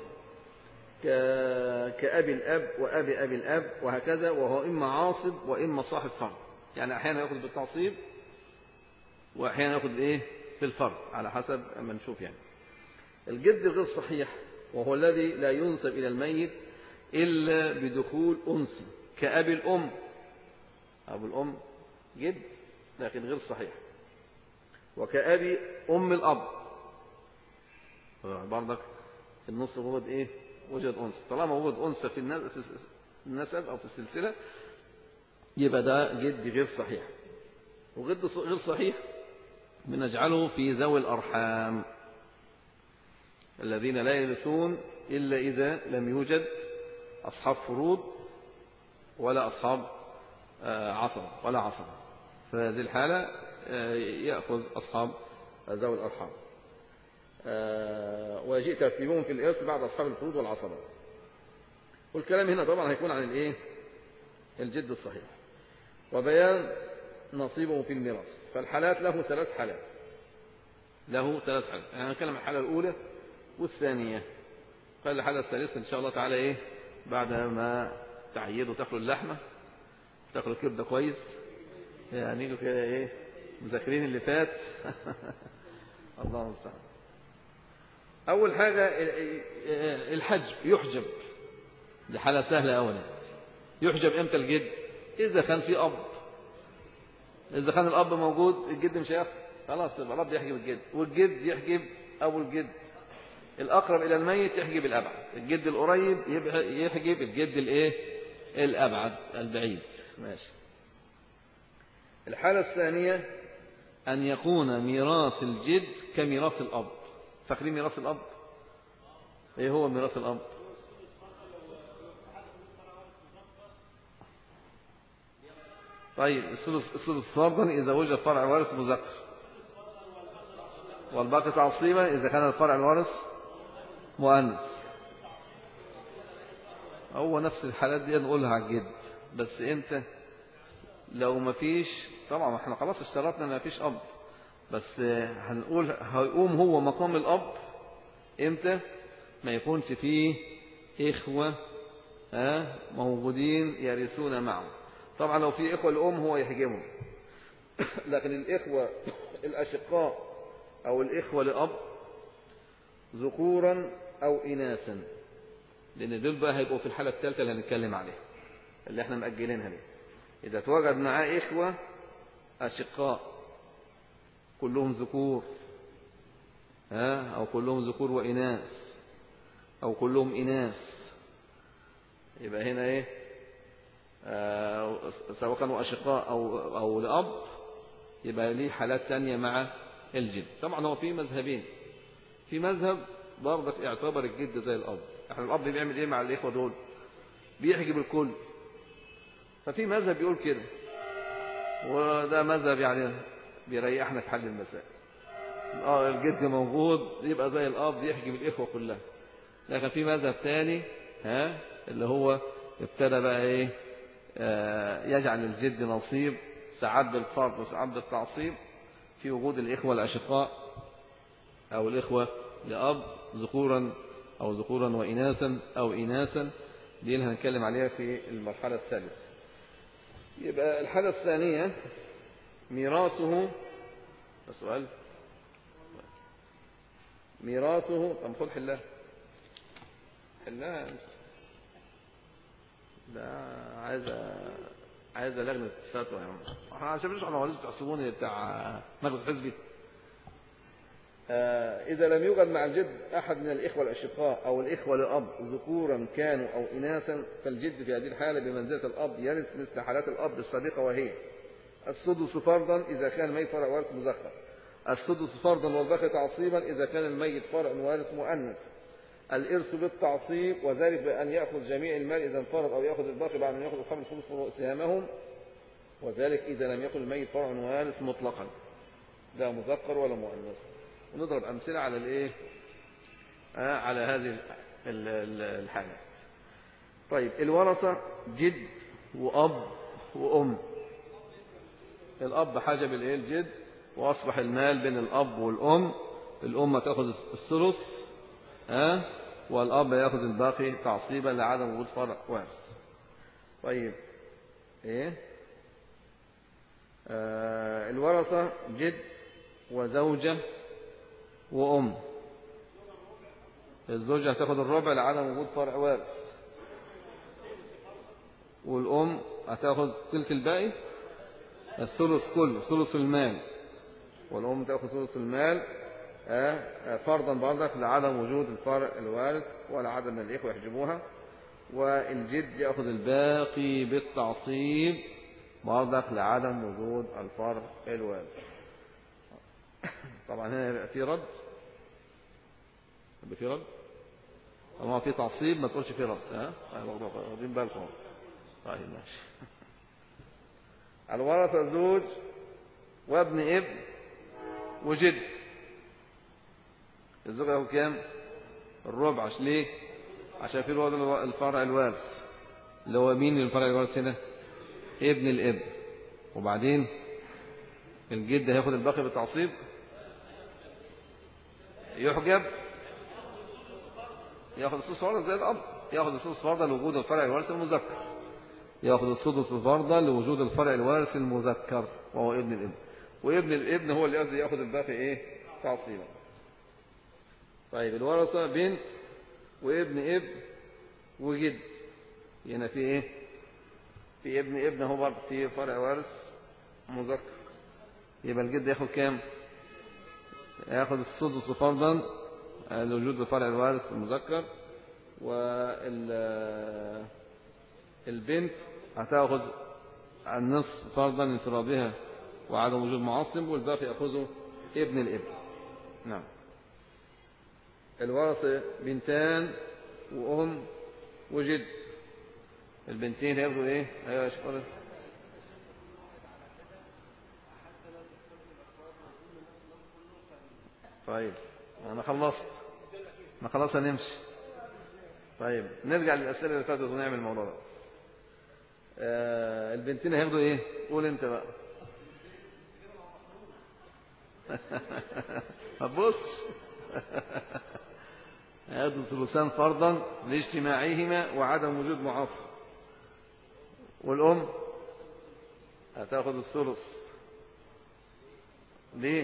كأبي الأب وأبي الأب وهكذا، وهو إما عاصب وإما صاحب فرض. يعني أحيانا يأخذ بالتعصيب وأحيانا يأخذ إيه؟ بالفرض على حسب ما نشوف يعني. الجد غير صحيح وهو الذي لا ينسب إلى الميت إلا بدخول أنثى كأبي الأم. أبو الأم جد لكن غير صحيح. وكأبي أم الأب برضك في النص وجد إيه؟ وجد أنثى. طالما وجد أنثى في النسب أو في السلسلة يبقى ده جد غير صحيح. وجد غير صحيح بنجعله في ذوي الأرحام الذين لا يرثون إلا إذا لم يوجد أصحاب فروض ولا أصحاب عصبة في هذه الحالة يأخذ أصحاب ذوي الأرحام ويجيء ترتيبهم في الإرث بعد أصحاب الفروض والعصبة. والكلام هنا طبعا هيكون عن الإيه؟ الجد الصحيح وبيان نصيبه في الميراث. فالحالات له ثلاث حالات. يعني هنتكلم عن الحالة الأولى والثانية. قال الحالة الثالثة إن شاء الله تعالى إيه؟ بعد ما تعيدوا تاكلوا اللحمة تاكلوا الكبدة كويس يعني كده إيه؟ مذاكرين اللي فات. الله المستعان. أول حاجة الحجب، يحجب. دي حالة سهلة أولا. يحجب إمتى الجد؟ إذا كان في أب. إذا كان الأب موجود الجد مش هياخد، خلاص يبقى الأب يحجب الجد، والجد يحجب أبو الجد. الأقرب إلى الميت يحجب الأبعد، الجد القريب يحجب الجد الإيه؟ الأبعد البعيد. ماشي. الحالة الثانية أن يكون ميراث الجد كميراث الأب. فاكرين ميراث الأب؟ إيه هو ميراث الأب؟ طيب السدس فرضا إذا وجد فرع وارث مذكر، والباقي تعصيبا إذا كان الفرع الوارث مؤنث. هو نفس الحالات دي نقولها على الجد، بس امتى؟ لو ما فيش، طبعا احنا خلاص اشترطنا ما فيش اب، بس هنقول هيقوم هو مقام الاب امتى؟ ما يكونش فيه اخوه موجودين يرثون معه. طبعا لو في اخوه الام هو يحجبهم، لكن الاخوه الاشقاء او الاخوه لاب ذكورا او اناثا، لأن دول بقى هيبقوا في الحالة الثالثة اللي هنتكلم عليها اللي احنا مأجلينها دي. إذا توجد معاه إخوة أشقاء كلهم ذكور أو كلهم ذكور وإناث أو كلهم إناث، يبقى هنا إيه؟ سواء كانوا أشقاء أو لأب، يبقى ليه حالات تانية مع الجد. طبعا هو في مذهبين. في مذهب برضك يعتبر الجد زي الأب. احنا الأب بيعمل إيه مع الإخوة دول؟ بيحجب الكل. ففي مذهب بيقول كده، وده مذهب يعني بيريحنا في حل المسائل. الجد موجود يبقى زي الأب يحجب الإخوة كلها. لكن في مذهب تاني اللي هو ابتدى بقى إيه يجعل الجد نصيب ساعات بالفرض وساعات بالتعصيب في وجود الإخوة الأشقاء أو الإخوة لأب ذكورا أو ذكورا وإناثا أو إناثا. دي اللي هنتكلم عليها في المرحلة الثالثة. يبقى الحالة الثانية ميراثه. السؤال ميراثه. طب خد حلها ده عايزة لجنة فتوى يا عم. احنا عشان مش مواليد تحسبوني بتاع مجلس حزبي. إذا لم يوجد مع الجد أحد من الإخوة الأشقاء أو الإخوة لأب ذكورا كانوا أو إناثا فالجد في هذه الحالة بمنزلة الأب يرث مثل حالات الأب السابقة، وهي السدس فرضا إذا كان الميت فرع وارث مذكر، السدس فرضا والباقي تعصيبا إذا كان الميت فرع وارث مؤنث، الإرث بالتعصيب وذلك بأن يأخذ جميع المال إذا انفرد أو يأخذ الباقي بعد أن يأخذ أصحاب الفلوس سهامهم، وذلك إذا لم يكن الميت فرع وارث مطلقا لا مذكر ولا مؤنث. ونضرب أمثلة على الإيه على هذه الحالات. طيب الورثة جد وأب وأم. الأب حجب الإيه الجد وأصبح المال بين الأب والأم. الأم تأخذ الثلث والأب يأخذ الباقي تعصيبا لعدم وجود فرع وارث. طيب الورثة جد وزوجة وأم. الزوجة هتاخد الربع لعدم وجود فرع وارث، والأم هتاخد ثلث الباقي الثلث كله ثلث المال، والأم تأخذ ثلث المال فرضا برضك لعدم وجود الفرع الوارث ولا عدم من الإخوة يحجبوها. والجد يأخذ الباقي بالتعصيب برضك لعدم وجود الفرع الوارث. طبعا هنا يبقى في رد. يبقى في رد. طالما في تعصيب ما تقولش في رد. واخدين بالكم. طيب ماشي. الورثة زوج وابن ابن وجد. الزوج ياخد كام؟ الربع. ليه؟ عشان في الفرع الوارث اللي هو مين الفرع الوارث هنا؟ ابن الابن. وبعدين الجد هياخد الباقي بالتعصيب يحجب ياخذ السدس فرضا زي الأب، ياخذ السدس فرضا لوجود الفرع الوارث المذكر، ياخذ السدس فرضا لوجود الفرع الوارث المذكر وهو ابن الابن، وابن الابن هو اللي ياخذ الباقي تعصيبا. طيب الورثة بنت وابن ابن وجد. هنا في في ابن ابن هو برضه في فرع وارث مذكر. يبقى الجد ياخذ كام؟ ياخذ السدس فرضا لوجود الفرع الوارث المذكر، والبنت هتاخذ النصف فرضا لانفرادها وعدم وجود معصب، والباقي ياخذه ابن الابن. نعم. الورثة بنتان وأم وجد. البنتين هياخدوا ايه؟ ايوه يا شكرا. طيب انا خلصت. ما خلاص هنمشي. طيب نرجع للأسئلة اللي فاتت ونعمل الموضوع ده. البنتين هياخدوا ايه؟ قول انت بقى. ما تبصش. هياخدوا ثلثان فرضا لاجتماعهما وعدم وجود معصب. والأم هتاخد الثلث. ليه؟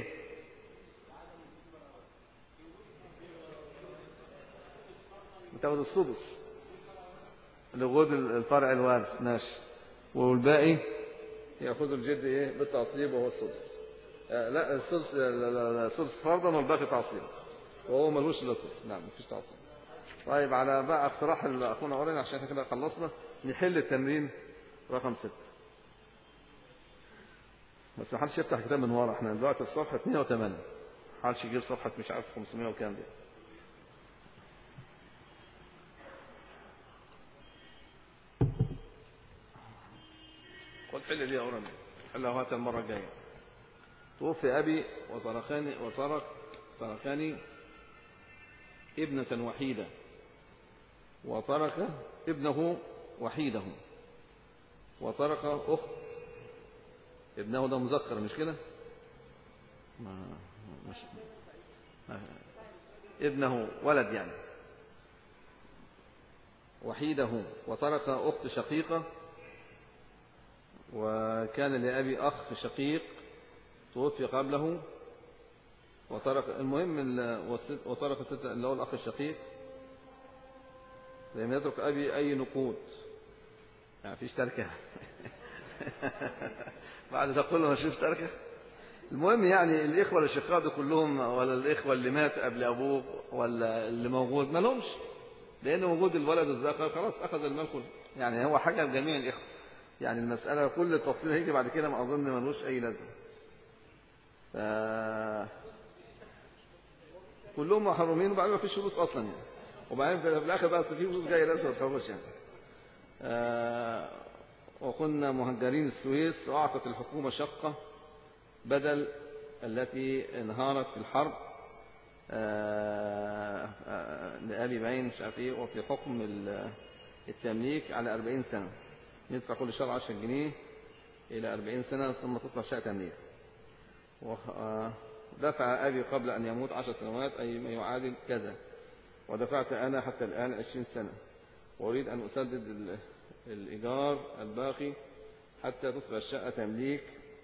بتاخد السدس لوجود الفرع الوارث. ماشي. والباقي ياخذ الجد بالتعصيب وهو السدس. لا السدس فرضا والباقي تعصيب وهو ملوش الا السدس. نعم مفيش تعصيب. طيب على بقى اقتراح اخونا اورين عشان احنا كده خلصنا نحل التمرين رقم 6. بس ما حدش يفتح كتاب من ورا. احنا دلوقتي في صفحه 108. ما حدش يجيب صفحه مش عارف 500 وكام دي. خد حل دي يا اورين. حلها هات المره الجايه. توفي أبي تركني ابنة وحيدة، وترك ابنه وحيده، وترك أخت. ابنه ده مذكر مش كده؟ مش ابنه ولد يعني. وحيده، وترك أخت شقيقة، وكان لأبي أخ شقيق توفي قبله، وترك المهم وترك ستة اللي هو الأخ الشقيق. لم يترك أبي أي نقود، يعني فيش تركة. بعد ده كله مش تركة. المهم يعني الإخوة الأشقاء دول كلهم، ولا الإخوة اللي مات قبل أبوه ولا اللي موجود، ما لهمش، لأن وجود الولد الذكر خلاص أخذ المال كله. يعني هو حاجة لجميع الإخوة. يعني المسألة كل التفصيل هيجي بعد كده، ما أظن ملوش أي لازمة. كلهم محرومين، وبعدين ما فيش فلوس أصلا يعني. وبعدين في الآخر بقى في فلوس جاية لسه ما تخافوش يعني. وكنا مهجرين السويس، وأعطت الحكومة شقة بدل التي انهارت في الحرب لأبي باين مش عارف ايه، وفي حكم التمليك على 40 سنة، ندفع كل شهر 10 جنيه إلى 40 سنة ثم تصبح شقة تمليك. دفع أبي قبل أن يموت 10 سنوات، أي ما يعادل كذا، ودفعت أنا حتى الآن 20 سنة، وأريد أن أسدد الإيجار الباقي حتى تصبح الشقة تمليك.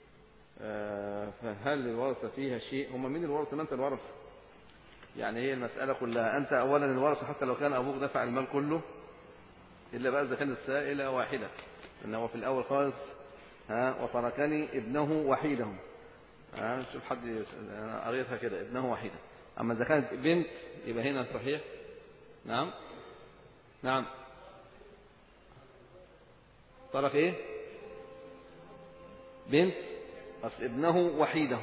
فهل للورثة فيها شيء؟ هم مين الورثة؟ ما أنت الورثة. يعني هي المسألة كلها أنت أولا الورثة، حتى لو كان أبوك دفع المال كله، إلا بقى إذا كانت السائلة واحدة، إنه في الأول خالص وتركني ابنه وحيده. شوف حد، أنا قريتها كده ابنه وحيده. أما إذا كانت بنت يبقى هنا صحيح. نعم نعم. ترك إيه؟ بنت، أصل ابنه وحيده.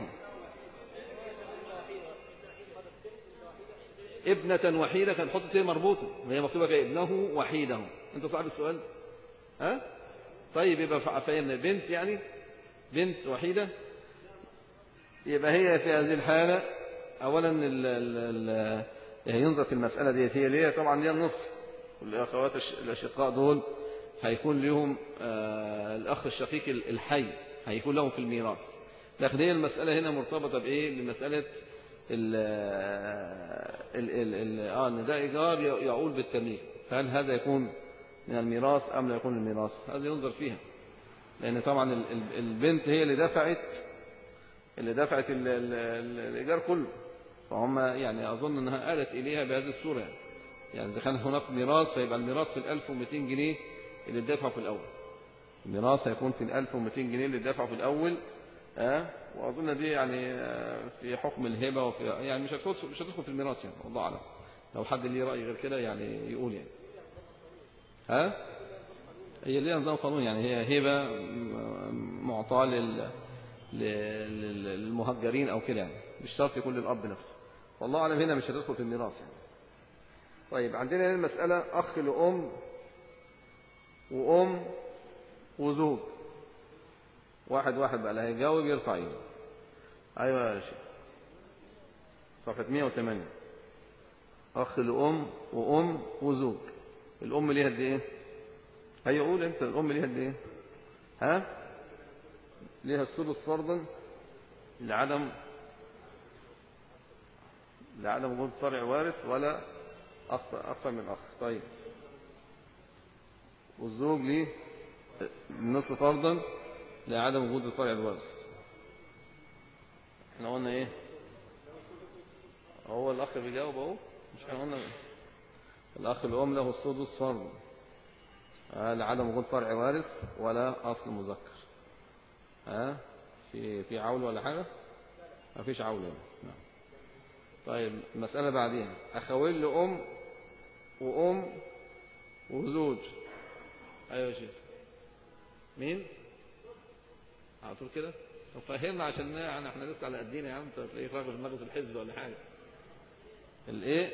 ابنة وحيدة كان حطت ايه مربوطة، وهي مكتوبة كده ابنه وحيده. انت صاحب السؤال؟ طيب يبقى فهمنا بنت، يعني بنت وحيدة. يبقى هي في هذه الحالة اولا ينظر في المسألة دي، هي ليه طبعا ليها النصف، والاخوات الاشقاء دول هيكون لهم الاخ الشقيق الحي هيكون لهم في الميراث. لكن هي المسألة هنا مرتبطة بايه؟ بمسألة ان ده ايجار يعول بالتمليك، هل هذا يكون من الميراث ام لا يكون من الميراث؟ هذا ينظر فيها، لان طبعا البنت هي اللي دفعت الايجار كله، فهم يعني اظن انها آلت اليها بهذه الصوره. يعني اذا كان هناك ميراث فيبقى الميراث في 1200 جنيه اللي اتدفعوا في الاول. الميراث هيكون في 1200 جنيه اللي اتدفعوا في الاول. وأظن دي يعني في حكم الهبة، وفي يعني مش هتدخل في الميراث يعني، والله أعلم. لو حد ليه رأي غير كده يعني يقول يعني. هي ليها نظام قانون، يعني هي هبة معطاة للمهجرين أو كده، يعني مش شرط يكون للأب نفسه، والله أعلم. هنا مش هتدخل في الميراث يعني. طيب عندنا هنا المسألة أخ لأم وأم وزوج، واحد بقى اللي هيجاوب يرفع ايده. ايوه يا شيخ، صفحة 108. اخ لأم وأم وزوج. الأم ليها قد ايه؟ هيقول انت الأم ليها قد ايه؟ ليها السدس فرضا لعدم وجود فرع وارث ولا أكثر من أخ. طيب والزوج ليه النصف فرضا لعدم وجود الفرع الوارث. احنا قلنا ايه؟ هو الأخ بيجاوب اهو، مش احنا قلنا الأخ الأم له السدس فرضا لعدم وجود فرع وارث ولا أصل مذكر. في عول ولا حاجة؟ ما فيش عول يعني. نعم. طيب المسألة بعدين أخوين لأم وأم وزوج. أيوة يا شيخ، مين؟ على طول كده؟ طب فهمنا عشان يعني احنا لسه على قدينا يا عم، انت تلاقيك راجل في مجلس الحزب ولا حاجة. الايه؟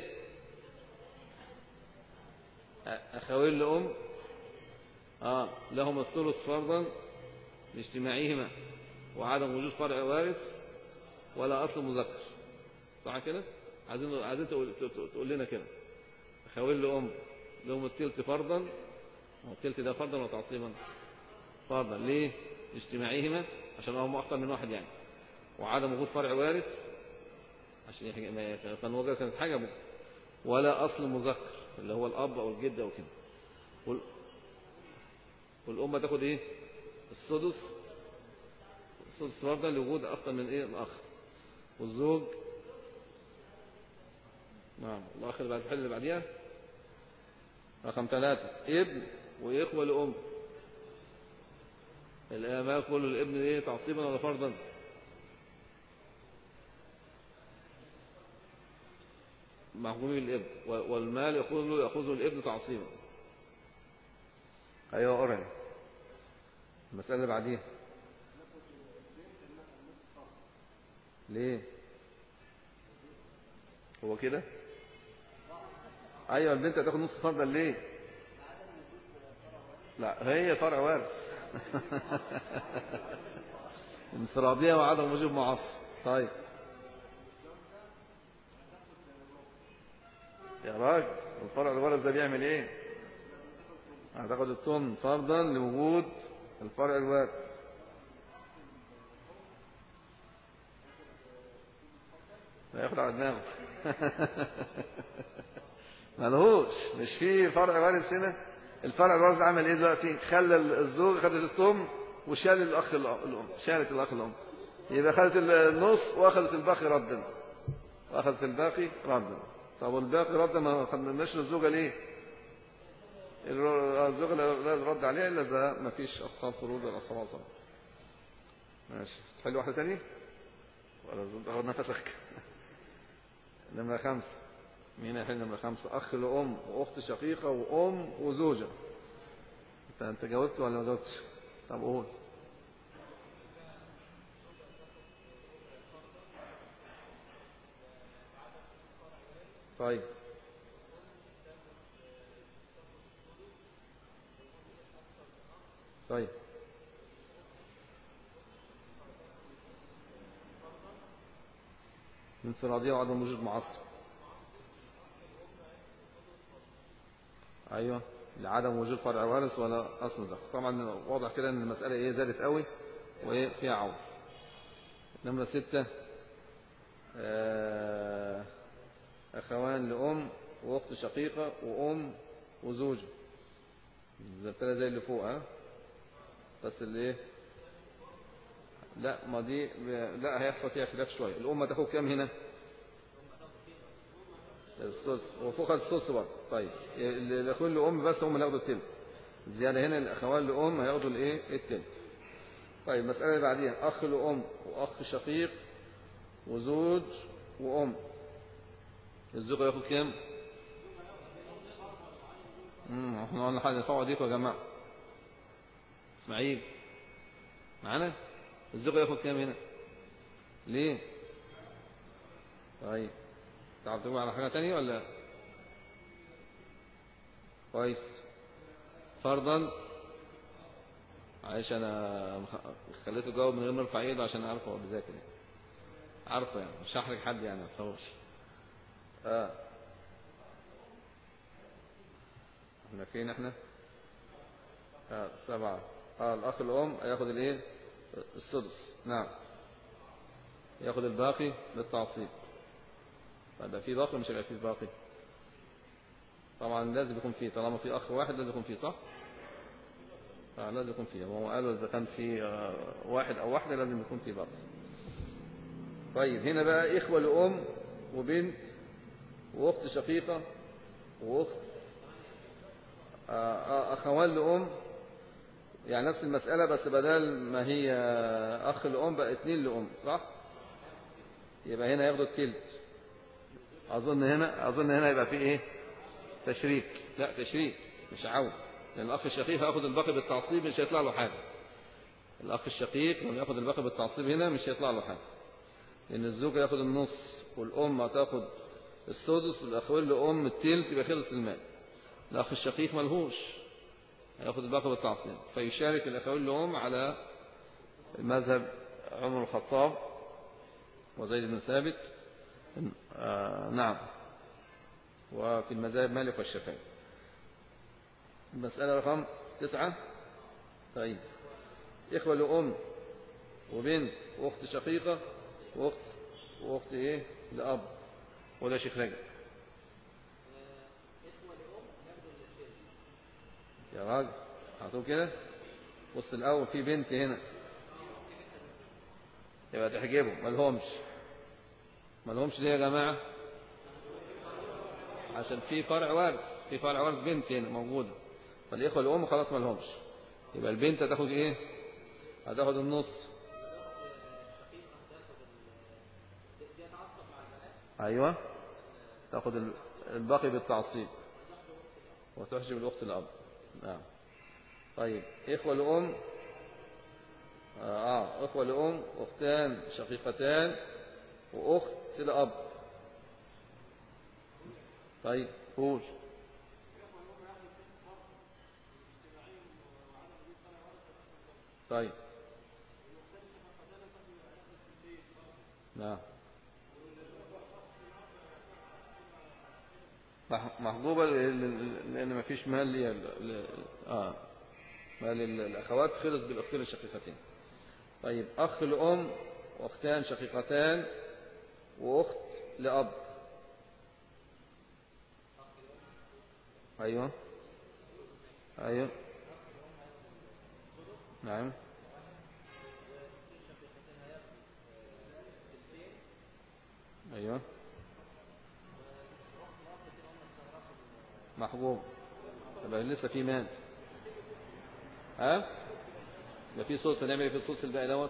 أخوين لأم لهم الثلث فرضا لاجتماعهما وعدم وجود فرع وارث ولا أصل مذكر، صح كده؟ عايزين تقول لنا كده أخوين لأم لهم التلت فرضا، والتلت ده فرضا ولا تعصيبا؟ فرضا. ليه؟ اجتماعيهما عشان هم أكثر من واحد يعني، وعدم وجود فرع وارث عشان كان وجد كانت حاجة، ولا أصل مذكر اللي هو الأب أو الجد أو كده. والأم تاخد إيه؟ السدس فرضا لوجود أكثر من إيه؟ الأخ. والزوج نعم. الأخ اللي بعد الحل اللي بعديها رقم 3 ابن وإخوة لأم. الآباء كل الابن إيه؟ تعصيبا ولا فرضا؟ محكومين الابن، والمال يأخذه الابن تعصيبا. أيوة أورن. المسألة اللي بعديها ليه؟ هو كده؟ أيوة البنت هتاخد نص فرضا ليه؟ لا هي فرع وارث. انفرادية وعدم وجوب معصب. طيب يا راجل الفرع الوارث ده بيعمل ايه؟ هتاخد الثمن فرضا لوجود الفرع الوارث. هياخد على دماغه. ملهوش، مش في فرع وارث هنا. الفرع الوارث عمل ايه دلوقتي؟ خلى الزوج خدت الثمن وشال الاخ الام، شالت الاخ الام، يبقى خدت النص واخذت الباقي ردا، واخذت الباقي ردا. طب والباقي ردا ما خدناش للزوجه ليه؟ الزوجه لا رد عليها الا اذا ما فيش اصحاب فروض ولا اصحاب عصبه. ماشي. تحل واحده ثانيه ولا تاخد نفسك؟ نمره 5. مين هيحل نمره 5؟ اخ لام واخت شقيقه وام وزوجه. انت جاوبت ولا ما جاوبتش؟ طب قول. طيب طيب انفرادية وعدم وجود معصب. ايوه لعدم وجود فرع وارث ولا اصل ذكر. طبعا واضح كده ان المسألة ايه زادت قوي وايه فيها عون. نمرة 6 اخوان لام واخت شقيقة وام وزوجة. الزبتلة زي اللي فوق ها، بس اللي ايه لا ما دي لا هيحصل فيها خلاف شوية. الام تاخد كام هنا؟ السدس وفوق السدس برضه. طيب الاخوان لام بس هم اللي ياخدوا التلت. الزيادة هنا الاخوان لام هياخدوا الايه التلت. طيب المسألة اللي بعديها اخ لام واخ شقيق وزوج وام. الزوج ياخد كام؟ احنا قلنا حاجة الفوق ديكوا يا جماعة. اسماعيل معانا؟ الزوج ياخد كام هنا؟ ليه؟ طيب تعرف تقول على حاجة تانية ولا؟ كويس. فرضا عايش انا خليته جاوب من غير ما ارفع ايده عشان اعرفه هو بيذاكر يعني. عارفه يعني مش هحرج حد يعني ما تخافوش. احنا فين احنا؟ 7. الاخ الام هياخد الايه؟ السدس. نعم ياخد الباقي للتعصيب. فده في باقي مش هيبقى في باقي؟ طبعا لازم يكون فيه، طالما في اخ واحد لازم يكون فيه صح؟ لازم يكون فيه. هو قالوا اذا كان في واحد او واحده لازم يكون فيه باقي. طيب هنا بقى اخوه لام وبنت واخت شقيقه واخت اخوان لام، يعني نفس المسألة بس بدل ما هي اخ لام بقى 2 لام صح؟ يبقى هنا ياخدوا التلت. اظن هنا يبقى فيه ايه؟ تشريك. لا تشريك مش عون، لان الاخ الشقيق هياخد الباقي بالتعصيب مش هيطلع له حاجه. الاخ الشقيق لما ياخد الباقي بالتعصيب هنا مش هيطلع له حاجه، لان الزوج ياخد النص والام هتاخد السدس والاخوين لام التلت، يبقى خلص المال. الاخ الشقيق ملهوش، هياخد الباقي بالتعصيب، فيشارك الاخوين لام على المذهب عمر الخطاب وزيد بن ثابت. نعم. وفي المذاهب مالك والشافعي. المسألة رقم 9. طيب، إخوة لأم وبنت وأخت شقيقة وأخت إيه لأب، ولا شيخ رجب يا راجل؟ هتقول كده؟ بص الأول في بنت هنا، يبقى تحجبه. مالهمش ليه يا جماعة؟ عشان في فرع وارث بنت هنا موجودة، فالإخوة الأم خلاص مالهمش. يبقى البنت هتاخد إيه؟ هتاخد النص. أيوة، تاخد الباقي بالتعصيب وتحجب الأخت الأب. نعم. طيب، إخوة لأم إخوة لأم، أختان شقيقتان وأخت لأب. طيب قول. طيب، نعم. محجوبة لأن ما فيش مال مال الأخوات خلص بالأختين الشقيقتين. طيب، أخ لأم وأختان شقيقتان وأخت لأب. أيوة. أيوة. نعم. أيوة. محجوب. يبقى لسه في مال. يبقى في ثلث. هنعمل ايه في الثلث الباقي دوت؟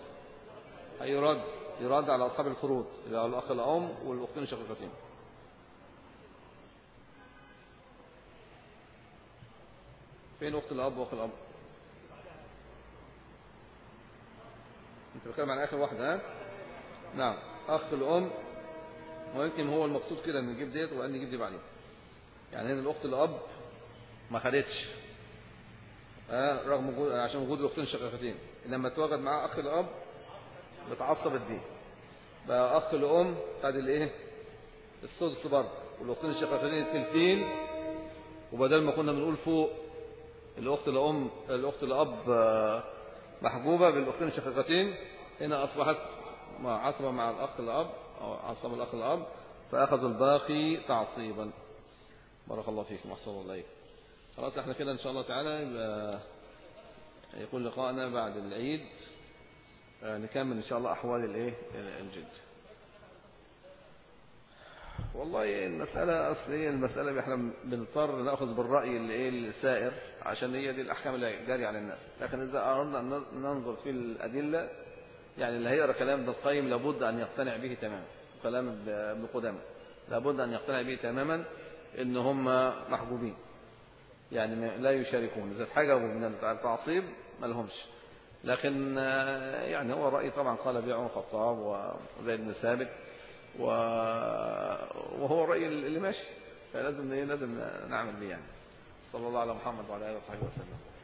يرد على أصحاب الفروض، اللي هو الأخ الأم والأختين الشقيقتين. فين أخت الأب وأخ الأب؟ أنت بتتكلم عن آخر واحدة. نعم. أخ الأم، ويمكن هو المقصود كده ان نجيب ديت وقال نجيب دي بعدين. يعني هنا الأخت الأب ما خدتش رغم وجود، عشان وجود الأختين الشقيقتين. لما توجد معاه أخ الأب بتعصبت بيه، بقى أخ الأم خد الإيه؟ السدس برضه، والأختين الشقيقتين التلتين. وبدل ما كنا بنقول فوق الأخت الأب محجوبة بالأختين الشقيقتين، هنا أصبحت عصبة مع الأخ الأب، أو عصب الأخ الأب، فأخذوا الباقي تعصيبا. بارك الله فيكم وأحسن الله إليكم. خلاص احنا كده إن شاء الله تعالى يكون لقاءنا بعد العيد، نكمل إن شاء الله أحوال الجد. والله المسألة أصلية، المسألة احنا بنضطر نأخذ بالرأي السائر، عشان هي دي الأحكام اللي جارية على الناس. لكن إذا أردنا أن ننظر في الأدلة، يعني اللي هيقرأ كلام ابن القيم لابد أن يقتنع به تماما، كلام ابن قدامة لابد أن يقتنع به تماما إن هم محجوبين، يعني لا يشاركون. إذا اتحجبوا من التعصيب ما لهمش. لكن يعني هو الرأي طبعا قال به عمر الخطاب وزيد بن ثابت، وهو الرأي اللي ماشي، فلازم نعمل به يعني. صلى الله على محمد وعلى آله وصحبه وسلم.